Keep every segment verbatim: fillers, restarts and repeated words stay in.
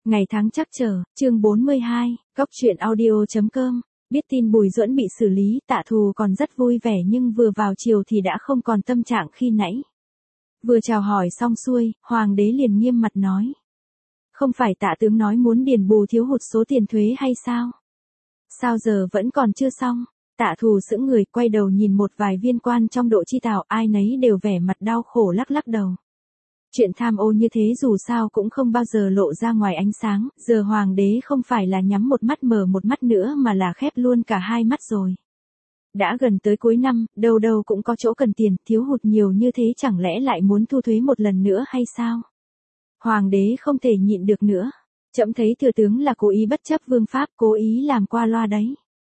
Ngày tháng chắc chờ, chương bốn mươi hai, Cóc truyện audio chấm com. Biết tin Bùi Duẫn bị xử lý, Tạ Thù còn rất vui vẻ nhưng vừa vào chiều thì đã không còn tâm trạng khi nãy. Vừa chào hỏi xong xuôi, Hoàng đế liền nghiêm mặt nói. Không phải Tạ tướng nói muốn điền bù thiếu hụt số tiền thuế hay sao? Sao giờ vẫn còn chưa xong? Tạ Thù sững người quay đầu nhìn một vài viên quan trong đội chi tào, ai nấy đều vẻ mặt đau khổ lắc lắc đầu. Chuyện tham ô như thế dù sao cũng không bao giờ lộ ra ngoài ánh sáng, giờ hoàng đế không phải là nhắm một mắt mở một mắt nữa mà là khép luôn cả hai mắt rồi. Đã gần tới cuối năm, đâu đâu cũng có chỗ cần tiền, thiếu hụt nhiều như thế chẳng lẽ lại muốn thu thuế một lần nữa hay sao? Hoàng đế không thể nhịn được nữa. Trẫm thấy thừa tướng là cố ý bất chấp vương pháp, cố ý làm qua loa đấy.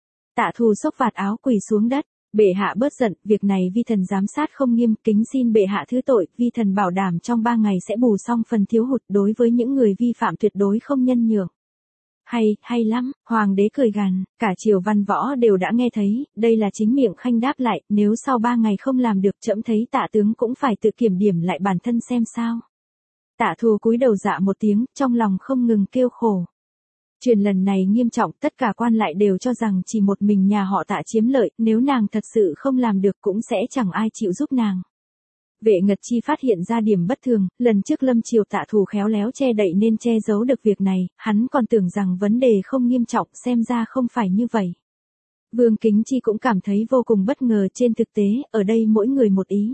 Tạ Thù xốc vạt áo quỳ xuống đất. Bệ hạ bớt giận, việc này vi thần giám sát không nghiêm, kính xin bệ hạ thứ tội, vi thần bảo đảm trong ba ngày sẽ bù xong phần thiếu hụt, đối với những người vi phạm tuyệt đối không nhân nhượng. Hay, hay lắm, hoàng đế cười gằn, cả triều văn võ đều đã nghe thấy, đây là chính miệng khanh đáp lại, nếu sau ba ngày không làm được trẫm thấy Tạ tướng cũng phải tự kiểm điểm lại bản thân xem sao. Tạ Thù cúi đầu dạ một tiếng, trong lòng không ngừng kêu khổ. Chuyện lần này nghiêm trọng, tất cả quan lại đều cho rằng chỉ một mình nhà họ Tạ chiếm lợi, nếu nàng thật sự không làm được cũng sẽ chẳng ai chịu giúp nàng. Vệ Ngật Chi phát hiện ra điểm bất thường, lần trước lâm triều Tạ Thù khéo léo che đậy nên che giấu được việc này, hắn còn tưởng rằng vấn đề không nghiêm trọng, xem ra không phải như vậy. Vương Kính Chi cũng cảm thấy vô cùng bất ngờ, trên thực tế, ở đây mỗi người một ý.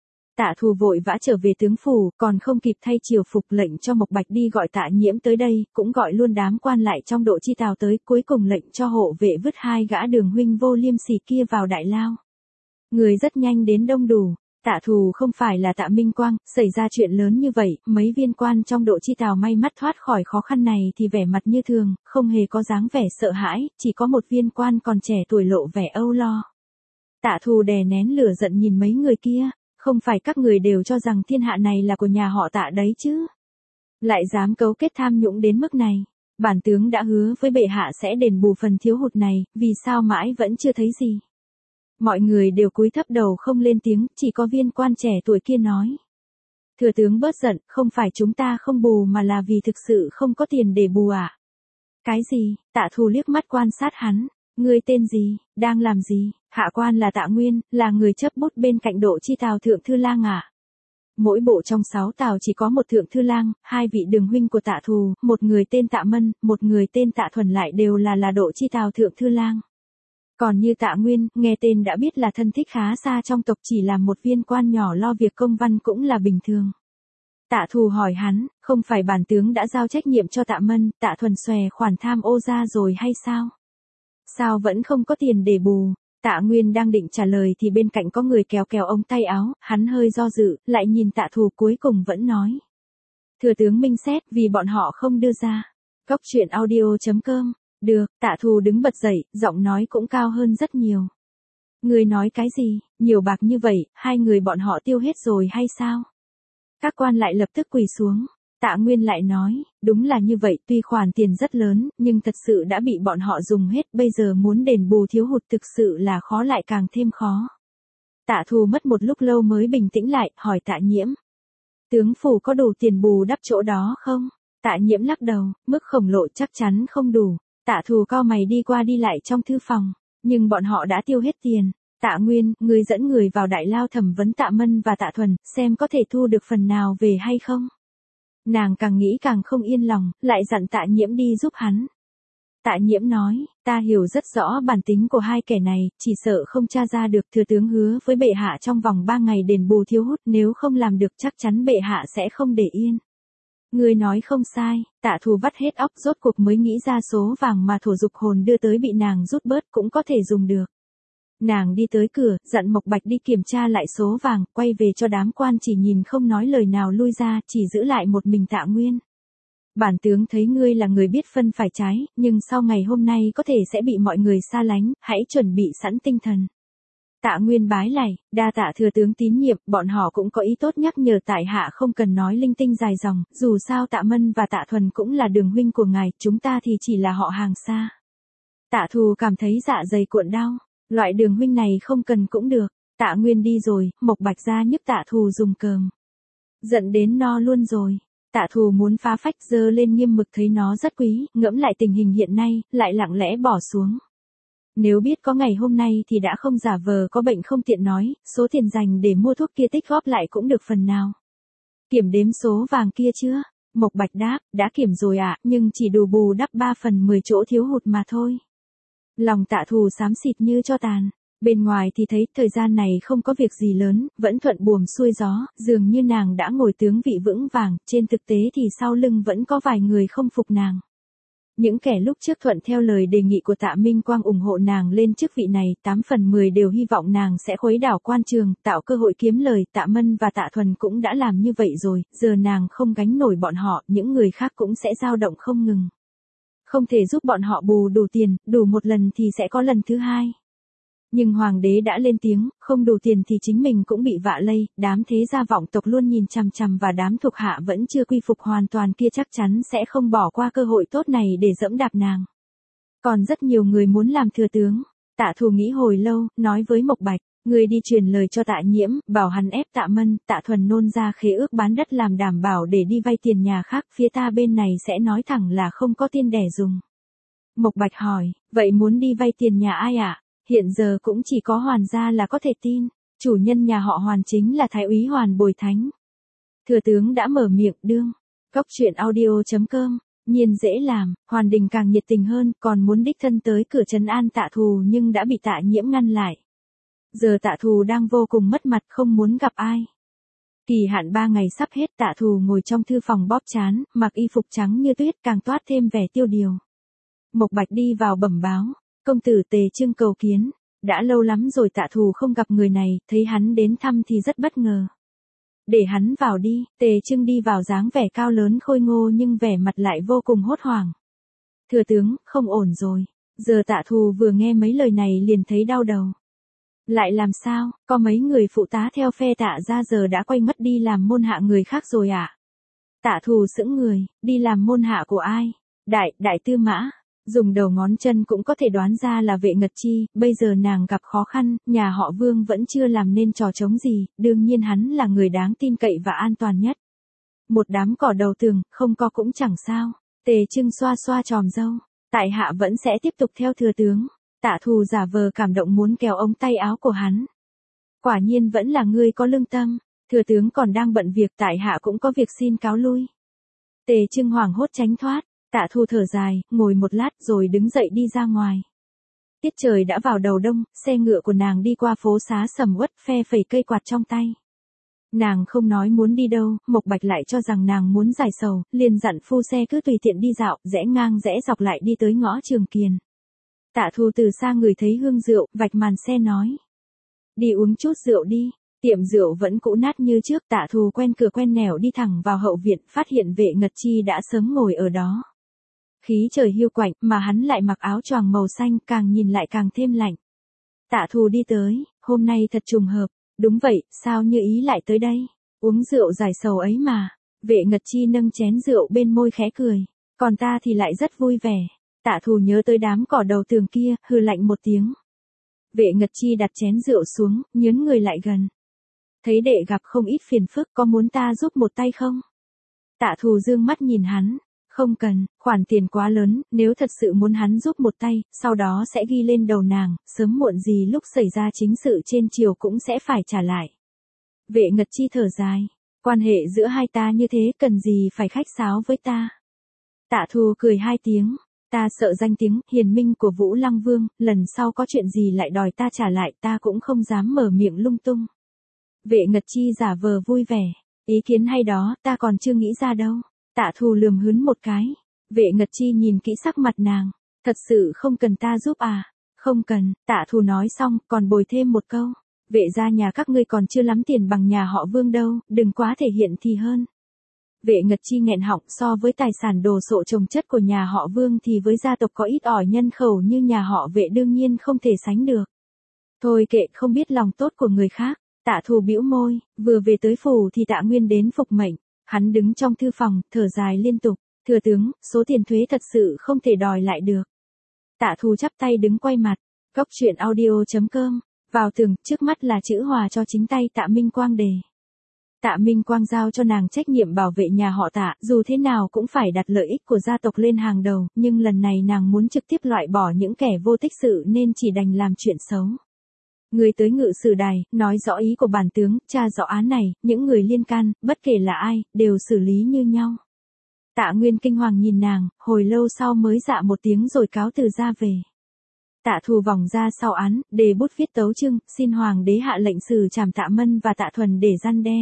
Tạ Thù vội vã trở về tướng phủ, còn không kịp thay triều phục lệnh cho Mộc Bạch đi gọi Tạ Nhiễm tới đây, cũng gọi luôn đám quan lại trong đội chi tào tới, cuối cùng lệnh cho hộ vệ vứt hai gã Đường huynh vô liêm sỉ kia vào đại lao. Người rất nhanh đến đông đủ. Tạ Thù không phải là Tạ Minh Quang, xảy ra chuyện lớn như vậy, mấy viên quan trong đội chi tào may mắn thoát khỏi khó khăn này thì vẻ mặt như thường, không hề có dáng vẻ sợ hãi, chỉ có một viên quan còn trẻ tuổi lộ vẻ âu lo. Tạ Thù đè nén lửa giận nhìn mấy người kia. Không phải các người đều cho rằng thiên hạ này là của nhà họ Tạ đấy chứ? Lại dám cấu kết tham nhũng đến mức này. Bản tướng đã hứa với bệ hạ sẽ đền bù phần thiếu hụt này, vì sao mãi vẫn chưa thấy gì? Mọi người đều cúi thấp đầu không lên tiếng, chỉ có viên quan trẻ tuổi kia nói. Thừa tướng bớt giận, không phải chúng ta không bù mà là vì thực sự không có tiền để bù à? Cái gì? Tạ Thù liếc mắt quan sát hắn. Ngươi tên gì, đang làm gì? Hạ quan là Tạ Nguyên, là người chấp bút bên cạnh độ chi tào thượng thư lang à? Mỗi bộ trong sáu tào chỉ có một thượng thư lang, hai vị đường huynh của Tạ Thù, một người tên Tạ Mân, một người tên Tạ Thuần lại đều là là độ chi tào thượng thư lang. Còn như Tạ Nguyên, nghe tên đã biết là thân thích khá xa trong tộc, chỉ là một viên quan nhỏ lo việc công văn cũng là bình thường. Tạ Thù hỏi hắn, không phải bản tướng đã giao trách nhiệm cho Tạ Mân, Tạ Thuần xòe khoản tham ô ra rồi hay sao? Sao vẫn không có tiền để bù? Tạ Nguyên đang định trả lời thì bên cạnh có người kéo kéo ống tay áo, hắn hơi do dự, lại nhìn Tạ Thù cuối cùng vẫn nói. Thừa tướng minh xét, vì bọn họ không đưa ra. Cóc truyện audio chấm com. Được, Tạ Thù đứng bật dậy, giọng nói cũng cao hơn rất nhiều. Người nói cái gì, nhiều bạc như vậy, hai người bọn họ tiêu hết rồi hay sao? Các quan lại lập tức quỳ xuống. Tạ Nguyên lại nói, đúng là như vậy, tuy khoản tiền rất lớn, nhưng thật sự đã bị bọn họ dùng hết, bây giờ muốn đền bù thiếu hụt thực sự là khó lại càng thêm khó. Tạ Thù mất một lúc lâu mới bình tĩnh lại, hỏi Tạ Nhiễm. Tướng phủ có đủ tiền bù đắp chỗ đó không? Tạ Nhiễm lắc đầu, mức khổng lồ chắc chắn không đủ. Tạ Thù cau mày đi qua đi lại trong thư phòng, nhưng bọn họ đã tiêu hết tiền. Tạ Nguyên, người dẫn người vào đại lao thẩm vấn Tạ Mân và Tạ Thuần, xem có thể thu được phần nào về hay không? Nàng càng nghĩ càng không yên lòng, lại dặn Tạ Nhiễm đi giúp hắn. Tạ Nhiễm nói, ta hiểu rất rõ bản tính của hai kẻ này, chỉ sợ không tra ra được. Thừa tướng hứa với bệ hạ trong vòng ba ngày đền bù thiếu hụt, nếu không làm được chắc chắn bệ hạ sẽ không để yên. Người nói không sai, Tạ Thù vắt hết óc rốt cuộc mới nghĩ ra số vàng mà thổ dục hồn đưa tới bị nàng rút bớt cũng có thể dùng được. Nàng đi tới cửa, dặn Mộc Bạch đi kiểm tra lại số vàng, quay về cho đám quan chỉ nhìn không nói lời nào lui ra, chỉ giữ lại một mình Tạ Nguyên. Bản tướng thấy ngươi là người biết phân phải trái, nhưng sau ngày hôm nay có thể sẽ bị mọi người xa lánh, hãy chuẩn bị sẵn tinh thần. Tạ Nguyên bái lạy, đa tạ thừa tướng tín nhiệm, bọn họ cũng có ý tốt nhắc nhở tại hạ không cần nói linh tinh dài dòng, dù sao Tạ Mân và Tạ Thuần cũng là đường huynh của ngài, chúng ta thì chỉ là họ hàng xa. Tạ Thù cảm thấy dạ dày cuộn đau. Loại đường huynh này không cần cũng được. Tạ Nguyên đi rồi, Mộc Bạch ra nhức Tạ Thù dùng cơm. Giận đến no luôn rồi. Tạ Thù muốn phá phách giơ lên nghiêm mực thấy nó rất quý, ngẫm lại tình hình hiện nay, lại lặng lẽ bỏ xuống. Nếu biết có ngày hôm nay thì đã không giả vờ có bệnh không tiện nói, số tiền dành để mua thuốc kia tích góp lại cũng được phần nào. Kiểm đếm số vàng kia chưa? Mộc Bạch đáp, đã kiểm rồi ạ, nhưng chỉ đủ bù đắp ba phần mười chỗ thiếu hụt mà thôi. Lòng Tạ Thù xám xịt như tro tàn. Bên ngoài thì thấy thời gian này không có việc gì lớn, vẫn thuận buồm xuôi gió, dường như nàng đã ngồi tướng vị vững vàng, trên thực tế thì sau lưng vẫn có vài người không phục nàng. Những kẻ lúc trước thuận theo lời đề nghị của Tạ Minh Quang ủng hộ nàng lên chức vị này, tám phần mười đều hy vọng nàng sẽ khuấy đảo quan trường, tạo cơ hội kiếm lời. Tạ Mân và Tạ Thuần cũng đã làm như vậy rồi, giờ nàng không gánh nổi bọn họ, những người khác cũng sẽ dao động không ngừng. Không thể giúp bọn họ bù đủ tiền, đủ một lần thì sẽ có lần thứ hai. Nhưng hoàng đế đã lên tiếng, không đủ tiền thì chính mình cũng bị vạ lây, đám thế gia vọng tộc luôn nhìn chằm chằm và đám thuộc hạ vẫn chưa quy phục hoàn toàn kia chắc chắn sẽ không bỏ qua cơ hội tốt này để dẫm đạp nàng. Còn rất nhiều người muốn làm thừa tướng. Tạ Thù nghĩ hồi lâu, nói với Mộc Bạch, người đi truyền lời cho Tạ Nhiễm, bảo hắn ép Tạ Mân, Tạ Thuần nôn ra khế ước bán đất làm đảm bảo để đi vay tiền nhà khác, phía ta bên này sẽ nói thẳng là không có tiền đẻ dùng. Mộc Bạch hỏi, vậy muốn đi vay tiền nhà ai ạ? À? Hiện giờ cũng chỉ có Hoàn gia là có thể tin, chủ nhân nhà họ Hoàn chính là Thái úy Hoàn Bồi Thánh. Thừa tướng đã mở miệng đương. Cốc truyện audio chấm com, nhiên dễ làm, Hoàn Đình càng nhiệt tình hơn, còn muốn đích thân tới cửa trấn an Tạ Thù nhưng đã bị Tạ Nhiễm ngăn lại. Giờ Tạ Thù đang vô cùng mất mặt không muốn gặp ai. Kỳ hạn ba ngày sắp hết, Tạ Thù ngồi trong thư phòng bóp trán, mặc y phục trắng như tuyết càng toát thêm vẻ tiêu điều. Mộc Bạch đi vào bẩm báo. Công tử Tề Trưng cầu kiến, đã lâu lắm rồi Tạ Thù không gặp người này, thấy hắn đến thăm thì rất bất ngờ. Để hắn vào đi, Tề Trưng đi vào dáng vẻ cao lớn khôi ngô nhưng vẻ mặt lại vô cùng hốt hoảng. Thừa tướng, không ổn rồi. Giờ Tạ Thù vừa nghe mấy lời này liền thấy đau đầu. Lại làm sao, có mấy người phụ tá theo phe Tạ gia giờ đã quay mất đi làm môn hạ người khác rồi ạ? À? Tạ Thù sững người, đi làm môn hạ của ai? Đại, đại tư mã. Dùng đầu ngón chân cũng có thể đoán ra là Vệ Ngật Chi, bây giờ nàng gặp khó khăn, nhà họ Vương vẫn chưa làm nên trò trống gì, đương nhiên hắn là người đáng tin cậy và an toàn nhất. Một đám cỏ đầu tường, không có cũng chẳng sao. Tề Trưng xoa xoa tròm râu, tại hạ vẫn sẽ tiếp tục theo thừa tướng. Tạ Thù giả vờ cảm động muốn kéo ống tay áo của hắn. Quả nhiên vẫn là ngươi có lương tâm, thừa tướng còn đang bận việc, tại hạ cũng có việc xin cáo lui. Tề Trưng hoảng hốt tránh thoát. Tạ Thù thở dài, ngồi một lát rồi đứng dậy đi ra ngoài. Tiết trời đã vào đầu đông, xe ngựa của nàng đi qua phố xá sầm uất, phe phẩy cây quạt trong tay. Nàng không nói muốn đi đâu, Mộc Bạch lại cho rằng nàng muốn giải sầu, liền dặn phu xe cứ tùy tiện đi dạo, rẽ ngang rẽ dọc lại đi tới ngõ Trường Kiền. Tạ Thù từ xa người thấy hương rượu, vạch màn xe nói. Đi uống chút rượu đi. Tiệm rượu vẫn cũ nát như trước, Tạ Thù quen cửa quen nẻo đi thẳng vào hậu viện, phát hiện Vệ Ngật Chi đã sớm ngồi ở đó. Khí trời hiu quạnh, mà hắn lại mặc áo choàng màu xanh, càng nhìn lại càng thêm lạnh. Tạ Thù đi tới, hôm nay thật trùng hợp. Đúng vậy, sao như ý lại tới đây? Uống rượu giải sầu ấy mà. Vệ Ngật Chi nâng chén rượu bên môi khẽ cười. Còn ta thì lại rất vui vẻ. Tạ Thù nhớ tới đám cỏ đầu tường kia, hừ lạnh một tiếng. Vệ Ngật Chi đặt chén rượu xuống, nhớn người lại gần. Thấy đệ gặp không ít phiền phức, có muốn ta giúp một tay không? Tạ Thù dương mắt nhìn hắn. Không cần, khoản tiền quá lớn, nếu thật sự muốn hắn giúp một tay, sau đó sẽ ghi lên đầu nàng, sớm muộn gì lúc xảy ra chính sự trên triều cũng sẽ phải trả lại. Vệ Ngật Chi thở dài, quan hệ giữa hai ta như thế cần gì phải khách sáo với ta. Tạ Thù cười hai tiếng, ta sợ danh tiếng hiền minh của Vũ Lăng Vương, lần sau có chuyện gì lại đòi ta trả lại ta cũng không dám mở miệng lung tung. Vệ Ngật Chi giả vờ vui vẻ, ý kiến hay đó, ta còn chưa nghĩ ra đâu. Tạ Thù lườm hướn một cái. Vệ Ngật Chi nhìn kỹ sắc mặt nàng. Thật sự không cần ta giúp à? Không cần, Tạ Thù nói xong, còn bồi thêm một câu. Vệ gia nhà các ngươi còn chưa lắm tiền bằng nhà họ Vương đâu, đừng quá thể hiện thì hơn. Vệ Ngật Chi nghẹn họng, so với tài sản đồ sộ chồng chất của nhà họ Vương thì với gia tộc có ít ỏi nhân khẩu như nhà họ Vệ đương nhiên không thể sánh được. Thôi kệ, không biết lòng tốt của người khác. Tạ Thù bĩu môi, vừa về tới phủ thì Tạ Nguyên đến phục mệnh. Hắn đứng trong thư phòng, thở dài liên tục. Thừa tướng, số tiền thuế thật sự không thể đòi lại được. Tạ Thù chắp tay đứng quay mặt. Cốc truyện audio chấm com. Vào tường, trước mắt là chữ hòa cho chính tay Tạ Minh Quang đề. Tạ Minh Quang giao cho nàng trách nhiệm bảo vệ nhà họ Tạ, dù thế nào cũng phải đặt lợi ích của gia tộc lên hàng đầu, nhưng lần này nàng muốn trực tiếp loại bỏ những kẻ vô tích sự nên chỉ đành làm chuyện xấu. Người tới ngự sử đài, nói rõ ý của bản tướng, tra rõ án này, những người liên can, bất kể là ai, đều xử lý như nhau. Tạ Nguyên kinh hoàng nhìn nàng, hồi lâu sau mới dạ một tiếng rồi cáo từ ra về. Tạ Thù vòng ra sau án, đề bút viết tấu chương, xin hoàng đế hạ lệnh xử trảm Tạ Mân và Tạ Thuần để răn đe.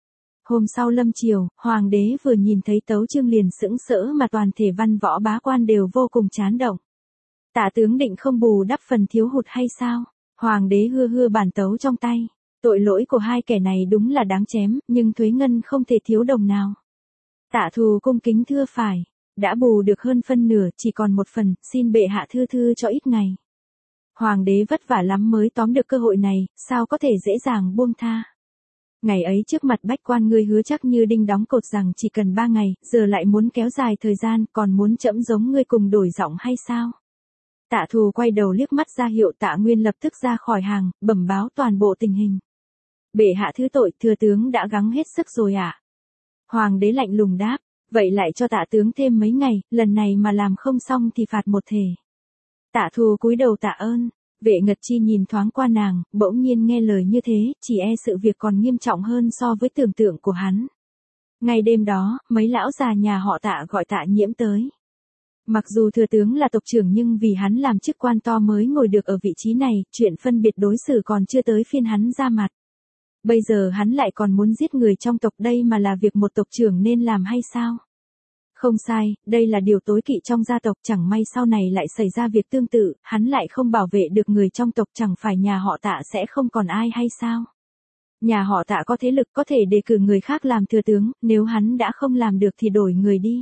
Hôm sau lâm chiều, hoàng đế vừa nhìn thấy tấu chương liền sững sỡ mà toàn thể văn võ bá quan đều vô cùng chán động. Tạ tướng định không bù đắp phần thiếu hụt hay sao? Hoàng đế hưa hưa bản tấu trong tay. Tội lỗi của hai kẻ này đúng là đáng chém, nhưng thuế ngân không thể thiếu đồng nào. Tạ Thù cung kính thưa phải, đã bù được hơn phân nửa, chỉ còn một phần, xin bệ hạ thư thư cho ít ngày. Hoàng đế vất vả lắm mới tóm được cơ hội này, sao có thể dễ dàng buông tha. Ngày ấy trước mặt bách quan ngươi hứa chắc như đinh đóng cột rằng chỉ cần ba ngày, giờ lại muốn kéo dài thời gian, còn muốn trẫm giống ngươi cùng đổi giọng hay sao? Tạ Thù quay đầu liếc mắt ra hiệu Tạ Nguyên lập tức ra khỏi hàng, bẩm báo toàn bộ tình hình. Bệ hạ thứ tội, thừa tướng đã gắng hết sức rồi ạ. À? Hoàng đế lạnh lùng đáp, vậy lại cho Tạ tướng thêm mấy ngày, lần này mà làm không xong thì phạt một thể. Tạ Thù cúi đầu tạ ơn. Vệ Ngật Chi nhìn thoáng qua nàng, bỗng nhiên nghe lời như thế, chỉ e sự việc còn nghiêm trọng hơn so với tưởng tượng của hắn. Ngày đêm đó, mấy lão già nhà họ Tạ gọi Tạ Nhiễm tới. Mặc dù thừa tướng là tộc trưởng nhưng vì hắn làm chức quan to mới ngồi được ở vị trí này, chuyện phân biệt đối xử còn chưa tới phiên hắn ra mặt. Bây giờ hắn lại còn muốn giết người trong tộc, đây mà là việc một tộc trưởng nên làm hay sao? Không sai, đây là điều tối kỵ trong gia tộc, chẳng may sau này lại xảy ra việc tương tự, hắn lại không bảo vệ được người trong tộc, chẳng phải nhà họ Tạ sẽ không còn ai hay sao? Nhà họ Tạ có thế lực có thể đề cử người khác làm thừa tướng, nếu hắn đã không làm được thì đổi người đi.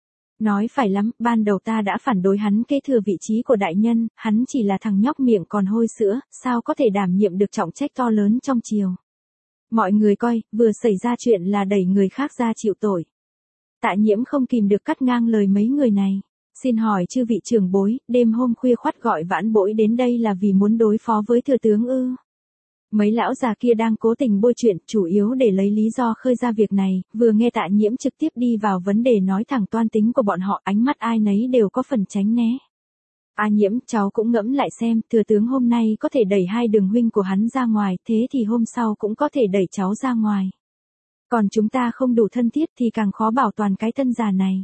Nói phải lắm, ban đầu ta đã phản đối hắn kế thừa vị trí của đại nhân, hắn chỉ là thằng nhóc miệng còn hôi sữa, sao có thể đảm nhiệm được trọng trách to lớn trong triều. Mọi người coi, vừa xảy ra chuyện là đẩy người khác ra chịu tội. Tạ Nhiễm không kìm được cắt ngang lời mấy người này. Xin hỏi chư vị trưởng bối, đêm hôm khuya khoắt gọi vãn bối đến đây là vì muốn đối phó với thừa tướng ư? Mấy lão già kia đang cố tình bôi chuyện, chủ yếu để lấy lý do khơi ra việc này, vừa nghe Tạ Nhiễm trực tiếp đi vào vấn đề nói thẳng toan tính của bọn họ, ánh mắt ai nấy đều có phần tránh né. A Nhiễm, cháu cũng ngẫm lại xem, thừa tướng hôm nay có thể đẩy hai đường huynh của hắn ra ngoài, thế thì hôm sau cũng có thể đẩy cháu ra ngoài. Còn chúng ta không đủ thân thiết thì càng khó bảo toàn cái thân già này.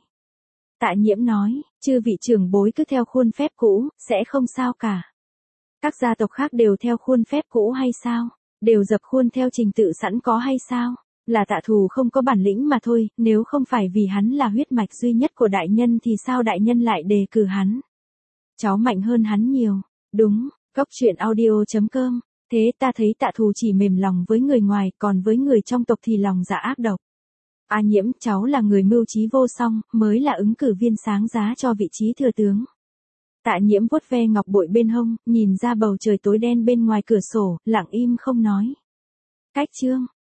Tạ Nhiễm nói, chư vị trưởng bối cứ theo khuôn phép cũ, sẽ không sao cả. Các gia tộc khác đều theo khuôn phép cũ hay sao? Đều dập khuôn theo trình tự sẵn có hay sao? Là Tạ Thù không có bản lĩnh mà thôi, nếu không phải vì hắn là huyết mạch duy nhất của đại nhân thì sao đại nhân lại đề cử hắn? Cháu mạnh hơn hắn nhiều. Đúng, Cóc Truyện Audio chấm com. Thế ta thấy Tạ Thù chỉ mềm lòng với người ngoài, còn với người trong tộc thì lòng dạ ác độc. A Nhiễm, cháu là người mưu trí vô song, mới là ứng cử viên sáng giá cho vị trí thừa tướng. Tạ Nhiễm vuốt ve ngọc bội bên hông, nhìn ra bầu trời tối đen bên ngoài cửa sổ, lặng im không nói. Cách chương